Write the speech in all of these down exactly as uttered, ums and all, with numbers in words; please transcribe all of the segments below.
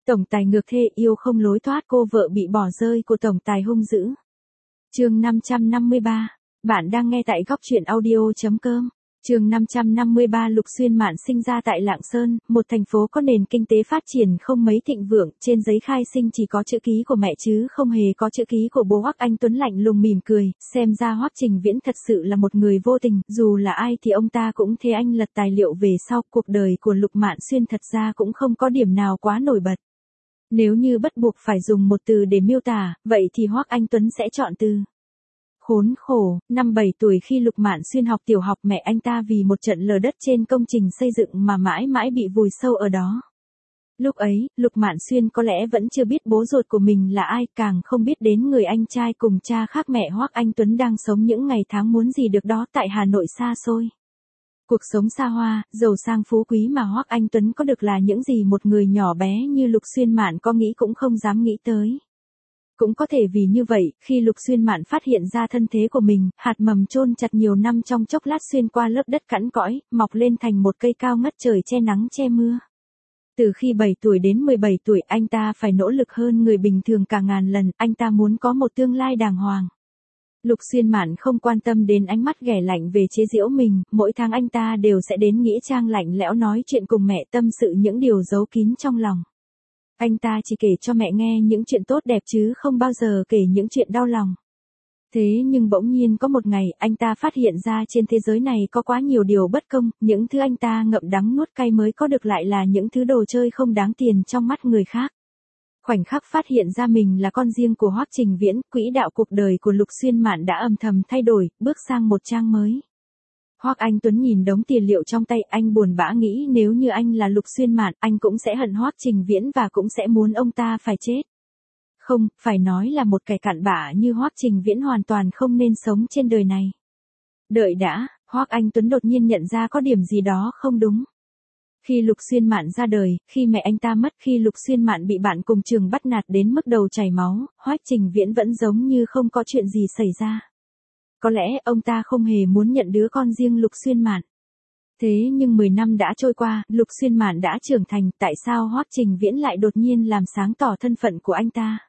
Tổng tài ngược thê yêu không lối thoát, cô vợ bị bỏ rơi của tổng tài hung dữ. Chương năm trăm năm mươi ba. Bạn đang nghe tại góc truyện audio chấm com. Chương năm trăm năm mươi ba. Lục Xuyên Mạn sinh ra tại Lạng Sơn, một thành phố có nền kinh tế phát triển không mấy thịnh vượng, trên giấy khai sinh chỉ có chữ ký của mẹ chứ không hề có chữ ký của bố. Hoắc Anh Tuấn lạnh lùng mỉm cười, xem ra Hoắc Trình Viễn thật sự là một người vô tình, dù là ai thì ông ta cũng thế. Anh lật tài liệu về sau, cuộc đời của Lục Mạn Xuyên thật ra cũng không có điểm nào quá nổi bật. Nếu như bắt buộc phải dùng một từ để miêu tả, vậy thì Hoắc Anh Tuấn sẽ chọn từ khốn khổ. Năm bảy tuổi khi Lục Mạn Xuyên học tiểu học, mẹ anh ta vì một trận lở đất trên công trình xây dựng mà mãi mãi bị vùi sâu ở đó. Lúc ấy, Lục Mạn Xuyên có lẽ vẫn chưa biết bố ruột của mình là ai, càng không biết đến người anh trai cùng cha khác mẹ Hoắc Anh Tuấn đang sống những ngày tháng muốn gì được đó tại Hà Nội xa xôi. Cuộc sống xa hoa, giàu sang phú quý mà Hoắc Anh Tuấn có được là những gì một người nhỏ bé như Lục Xuyên Mạn có nghĩ cũng không dám nghĩ tới. Cũng có thể vì như vậy, khi Lục Xuyên Mạn phát hiện ra thân thế của mình, hạt mầm chôn chặt nhiều năm trong chốc lát xuyên qua lớp đất cẵn cõi, mọc lên thành một cây cao ngất trời che nắng che mưa. Từ khi bảy tuổi đến mười bảy tuổi, anh ta phải nỗ lực hơn người bình thường cả ngàn lần, anh ta muốn có một tương lai đàng hoàng. Lục Xuyên Mạn không quan tâm đến ánh mắt ghẻ lạnh về chế giễu mình, mỗi tháng anh ta đều sẽ đến nghĩa trang lạnh lẽo nói chuyện cùng mẹ, tâm sự những điều giấu kín trong lòng. Anh ta chỉ kể cho mẹ nghe những chuyện tốt đẹp chứ không bao giờ kể những chuyện đau lòng. Thế nhưng bỗng nhiên có một ngày, anh ta phát hiện ra trên thế giới này có quá nhiều điều bất công, những thứ anh ta ngậm đắng nuốt cay mới có được lại là những thứ đồ chơi không đáng tiền trong mắt người khác. Khoảnh khắc phát hiện ra mình là con riêng của Hoắc Trình Viễn, quỹ đạo cuộc đời của Lục Xuyên Mạn đã âm thầm thay đổi, bước sang một trang mới. Hoắc Anh Tuấn nhìn đống tiền liệu trong tay, anh buồn bã nghĩ nếu như anh là Lục Xuyên Mạn, anh cũng sẽ hận Hoắc Trình Viễn và cũng sẽ muốn ông ta phải chết. Không, phải nói là một kẻ cặn bã như Hoắc Trình Viễn hoàn toàn không nên sống trên đời này. Đợi đã, Hoắc Anh Tuấn đột nhiên nhận ra có điểm gì đó không đúng. Khi Lục Xuyên Mạn ra đời, khi mẹ anh ta mất, khi Lục Xuyên Mạn bị bạn cùng trường bắt nạt đến mức đầu chảy máu, Hoắc Trình Viễn vẫn giống như không có chuyện gì xảy ra. Có lẽ ông ta không hề muốn nhận đứa con riêng Lục Xuyên Mạn. Thế nhưng mười năm đã trôi qua, Lục Xuyên Mạn đã trưởng thành, tại sao Hoắc Trình Viễn lại đột nhiên làm sáng tỏ thân phận của anh ta?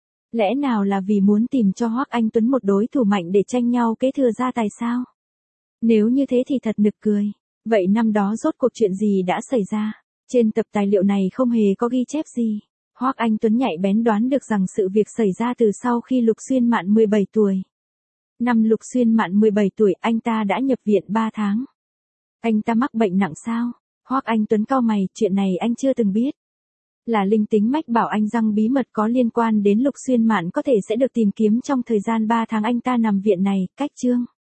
Lẽ nào là vì muốn tìm cho Hoắc Anh Tuấn một đối thủ mạnh để tranh nhau kế thừa gia tài sao? Nếu như thế thì thật nực cười. Vậy năm đó rốt cuộc chuyện gì đã xảy ra? Trên tập tài liệu này không hề có ghi chép gì. Hoắc Anh Tuấn nhạy bén đoán được rằng sự việc xảy ra từ sau khi Lục Xuyên Mạn mười bảy tuổi. Năm Lục Xuyên Mạn mười bảy tuổi, anh ta đã nhập viện ba tháng. Anh ta mắc bệnh nặng sao? Hoắc Anh Tuấn cau mày, chuyện này anh chưa từng biết. Là linh tính mách bảo anh rằng bí mật có liên quan đến Lục Xuyên Mạn có thể sẽ được tìm kiếm trong thời gian ba tháng anh ta nằm viện này. Cách chương